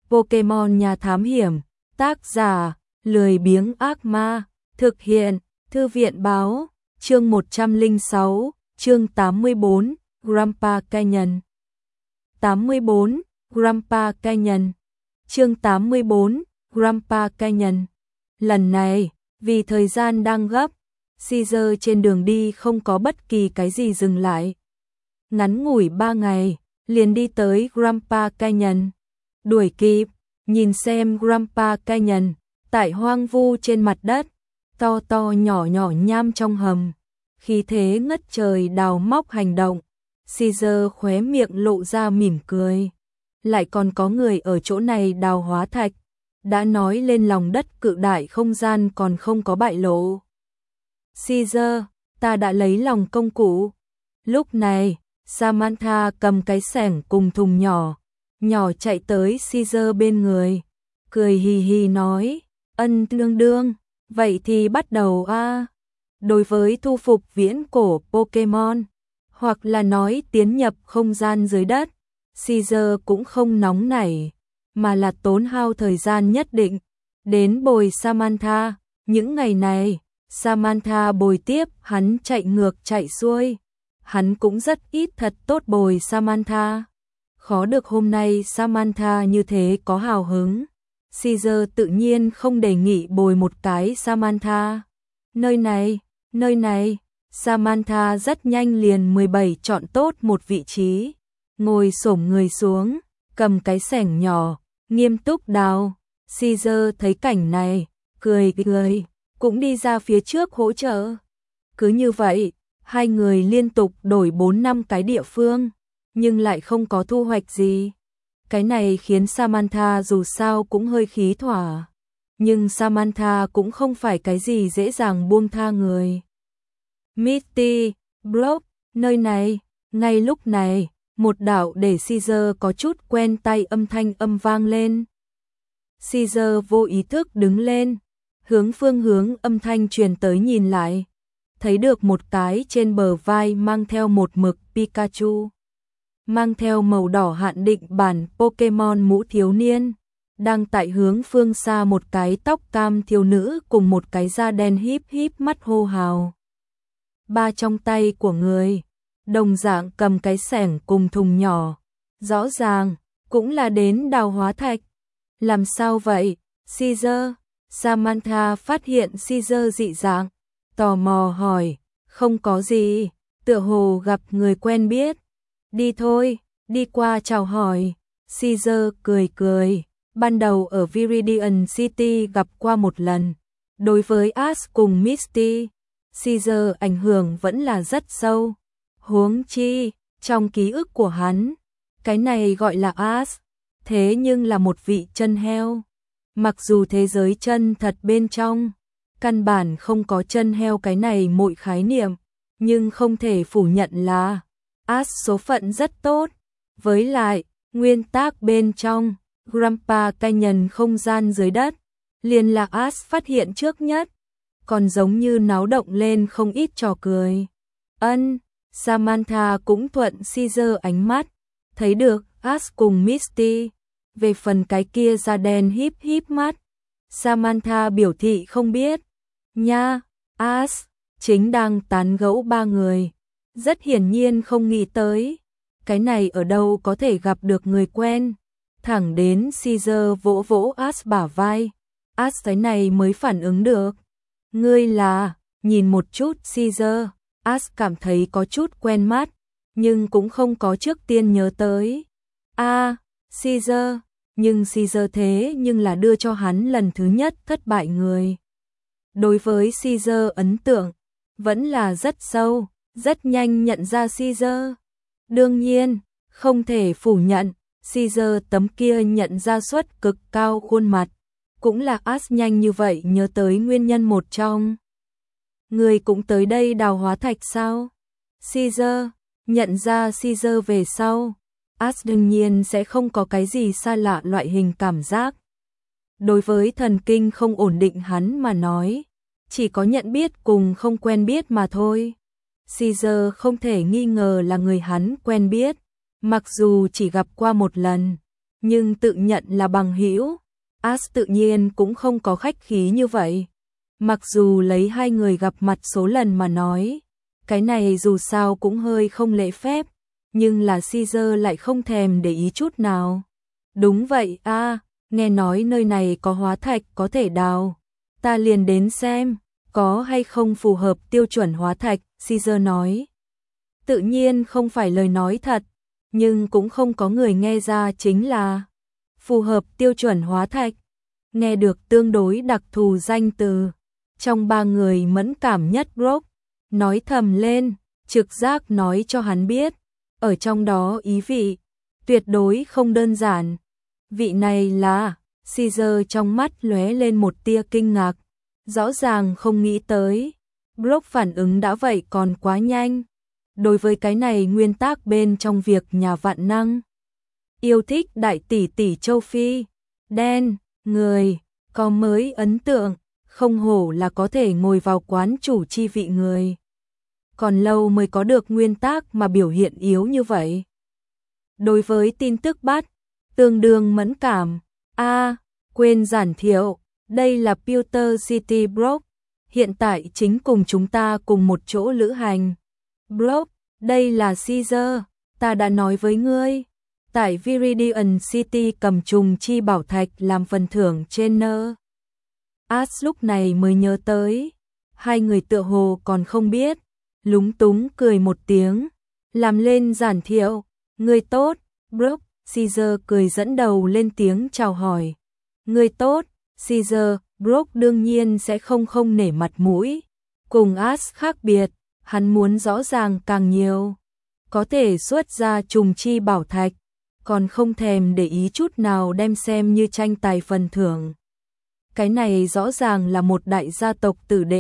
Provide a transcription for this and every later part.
Pokemon nhà thám hiểm, tác giả, lười biếng ác ma, thực hiện, thư viện báo, chương 106, chương 84, Grandpa Canyon. 84, Grandpa Canyon. Chương 84, Grandpa Canyon. Lần này, vì thời gian đang gấp, Caesar trên đường đi không có bất kỳ cái gì dừng lại. Ngắn ngủi 3 ngày, liền đi tới Grandpa Canyon. Đuổi kịp, nhìn xem Grandpa Canyon, tại hoang vu trên mặt đất, to to nhỏ nhỏ nham trong hầm, khí thế ngất trời đào móc hành động. Caesar khóe miệng lộ ra mỉm cười. Lại còn có người ở chỗ này đào hóa thạch, đã nói lên lòng đất cự đại không gian còn không có bại lộ. Caesar, ta đã lấy lòng công cụ. Lúc này, Samantha cầm cái xẻng cùng thùng nhỏ chạy tới Caesar bên người, cười hì hì nói, ân đương đương, vậy thì bắt đầu a. Đối với thu phục viễn cổ Pokemon, hoặc là nói tiến nhập không gian dưới đất, Caesar cũng không nóng nảy, mà là tốn hao thời gian nhất định, đến bồi Samantha. Những ngày này, Samantha bồi tiếp hắn chạy ngược chạy xuôi, hắn cũng rất ít thật tốt bồi Samantha. Khó được hôm nay Samantha như thế có hào hứng, Caesar tự nhiên không đề nghị bồi một cái Samantha. Nơi này, Samantha rất nhanh liền 17 chọn tốt một vị trí, ngồi xổm người xuống, cầm cái xẻng nhỏ, nghiêm túc đào. Caesar thấy cảnh này, cười, cũng đi ra phía trước hỗ trợ. Cứ như vậy, hai người liên tục đổi 4-5 cái địa phương, nhưng lại không có thu hoạch gì. Cái này khiến Samantha dù sao cũng hơi khí thỏa. Nhưng Samantha cũng không phải cái gì dễ dàng buông tha người. Misty, Block, nơi này, ngay lúc này, một đạo để Caesar có chút quen tai âm thanh vang lên. Caesar vô ý thức đứng lên, hướng phương hướng âm thanh truyền tới nhìn lại, thấy được một cái trên bờ vai mang theo một mực Pikachu, mang theo màu đỏ hạn định bản Pokemon mũ thiếu niên, đang tại hướng phương xa một cái tóc cam thiếu nữ cùng một cái da đen híp híp mắt hô hào. Ba trong tay của người, đồng dạng cầm cái xẻng cùng thùng nhỏ, rõ ràng cũng là đến đào hóa thạch. Làm sao vậy, Caesar? Samantha phát hiện Caesar dị dạng, tò mò hỏi, không có gì, tựa hồ gặp người quen biết. Đi thôi, đi qua chào hỏi. Caesar cười, ban đầu ở Viridian City gặp qua một lần. Đối với Ash cùng Misty, Caesar ảnh hưởng vẫn là rất sâu. Huống chi, trong ký ức của hắn, cái này gọi là Ash, thế nhưng là một vị chân heo. Mặc dù thế giới chân thật bên trong, căn bản không có chân heo cái này mọi khái niệm, nhưng không thể phủ nhận là Ash số phận rất tốt. Với lại, nguyên tác bên trong, Grandpa Canyon không gian dưới đất, liền là Ash phát hiện trước nhất, còn giống như náo động lên không ít trò cười. Samantha cũng thuận Caesar ánh mắt, thấy được Ash cùng Misty. Về phần cái kia da đen híp híp mắt, Samantha biểu thị không biết. Nha, Ash chính đang tán gẫu ba người, rất hiển nhiên không nghĩ tới, cái này ở đâu có thể gặp được người quen. Thẳng đến Caesar vỗ vỗ Ash bả vai, Ash cái này mới phản ứng được. Ngươi là, nhìn một chút Caesar, Ash cảm thấy có chút quen mắt, nhưng cũng không có trước tiên nhớ tới. Caesar, nhưng Caesar thế nhưng là đưa cho hắn lần thứ nhất thất bại người. Đối với Caesar ấn tượng, vẫn là rất sâu, rất nhanh nhận ra Caesar. Đương nhiên, không thể phủ nhận, Caesar tấm kia nhận ra suất cực cao khuôn mặt, cũng là Ash nhanh như vậy nhớ tới nguyên nhân một trong. Người cũng tới đây đào hóa thạch sao? Caesar, nhận ra Caesar về sau, Ash đương nhiên sẽ không có cái gì xa lạ loại hình cảm giác. Đối với thần kinh không ổn định hắn mà nói, chỉ có nhận biết cùng không quen biết mà thôi. Caesar không thể nghi ngờ là người hắn quen biết, mặc dù chỉ gặp qua một lần, nhưng tự nhận là bằng hữu, As tự nhiên cũng không có khách khí như vậy. Mặc dù lấy hai người gặp mặt số lần mà nói, cái này dù sao cũng hơi không lễ phép, nhưng là Caesar lại không thèm để ý chút nào. Đúng vậy nghe nói nơi này có hóa thạch có thể đào, ta liền đến xem, có hay không phù hợp tiêu chuẩn hóa thạch, Caesar nói. Tự nhiên không phải lời nói thật, nhưng cũng không có người nghe ra chính là phù hợp tiêu chuẩn hóa thạch. Nghe được tương đối đặc thù danh từ, trong ba người mẫn cảm nhất Brock nói thầm lên, trực giác nói cho hắn biết, ở trong đó ý vị tuyệt đối không đơn giản. Vị này là, Caesar trong mắt lóe lên một tia kinh ngạc, rõ ràng không nghĩ tới. Brock phản ứng đã vậy còn quá nhanh. Đối với cái này nguyên tắc bên trong việc nhà vạn năng, yêu thích đại tỷ tỷ châu Phi, đen, người, có mới ấn tượng, không hổ là có thể ngồi vào quán chủ chi vị người. Còn lâu mới có được nguyên tắc mà biểu hiện yếu như vậy. Đối với tin tức bắt, tương đương mẫn cảm. Quên giản thiệu, đây là Pewter City Brock, hiện tại chính cùng chúng ta cùng một chỗ lữ hành. Brock, đây là Caesar, ta đã nói với ngươi. Tại Viridian City cầm trùng chi bảo thạch làm phần thưởng trên nơ. As lúc này mới nhớ tới, hai người tựa hồ còn không biết, lúng túng cười một tiếng, làm lên giản thiệu, ngươi tốt, Brock. Caesar cười dẫn đầu lên tiếng chào hỏi. Ngươi tốt, Caesar. Brock đương nhiên sẽ không nể mặt mũi. Cùng As khác biệt, hắn muốn rõ ràng càng nhiều. Có thể xuất ra trùng chi bảo thạch, còn không thèm để ý chút nào đem xem như tranh tài phần thưởng. Cái này rõ ràng là một đại gia tộc tử đệ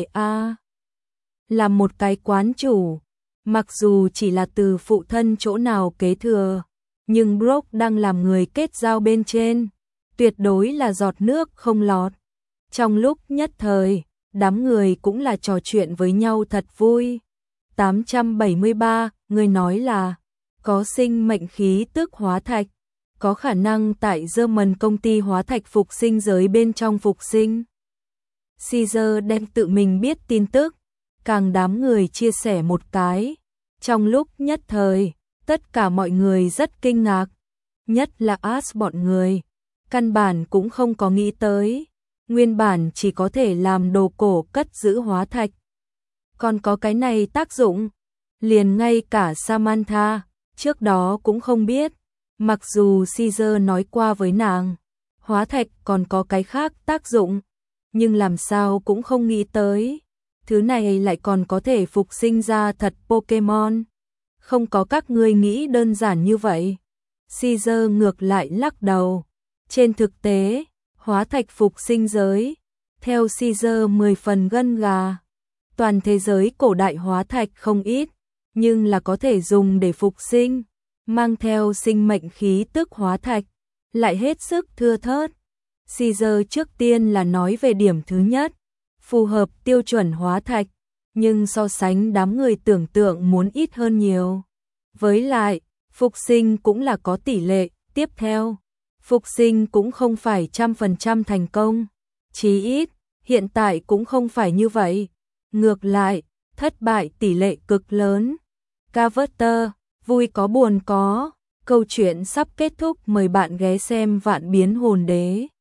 là một cái quán chủ, mặc dù chỉ là từ phụ thân chỗ nào kế thừa, nhưng Brock đang làm người kết giao bên trên, tuyệt đối là giọt nước không lọt. Trong lúc nhất thời, đám người cũng là trò chuyện với nhau thật vui. 873, người nói là có sinh mệnh khí tức hóa thạch, có khả năng tại German công ty hóa thạch phục sinh giới bên trong phục sinh. Caesar đem tự mình biết tin tức, càng đám người chia sẻ một cái. Trong lúc nhất thời, tất cả mọi người rất kinh ngạc, nhất là As bọn người, căn bản cũng không có nghĩ tới, nguyên bản chỉ có thể làm đồ cổ cất giữ hóa thạch. Còn có cái này tác dụng, liền ngay cả Samantha, trước đó cũng không biết, mặc dù Caesar nói qua với nàng, hóa thạch còn có cái khác tác dụng, nhưng làm sao cũng không nghĩ tới, thứ này lại còn có thể phục sinh ra thật Pokemon. Không có các ngươi nghĩ đơn giản như vậy. Caesar ngược lại lắc đầu. Trên thực tế, hóa thạch phục sinh giới, theo Caesar 10 phần gân gà. Toàn thế giới cổ đại hóa thạch không ít, nhưng là có thể dùng để phục sinh, mang theo sinh mệnh khí tức hóa thạch, lại hết sức thưa thớt. Caesar trước tiên là nói về điểm thứ nhất, phù hợp tiêu chuẩn hóa thạch, nhưng so sánh đám người tưởng tượng muốn ít hơn nhiều. Với lại, phục sinh cũng là có tỷ lệ, tiếp theo, phục sinh cũng không phải 100% thành công, chí ít, hiện tại cũng không phải như vậy. Ngược lại, thất bại tỷ lệ cực lớn. Carver, vui có buồn có, câu chuyện sắp kết thúc, mời bạn ghé xem Vạn Biến Hồn Đế.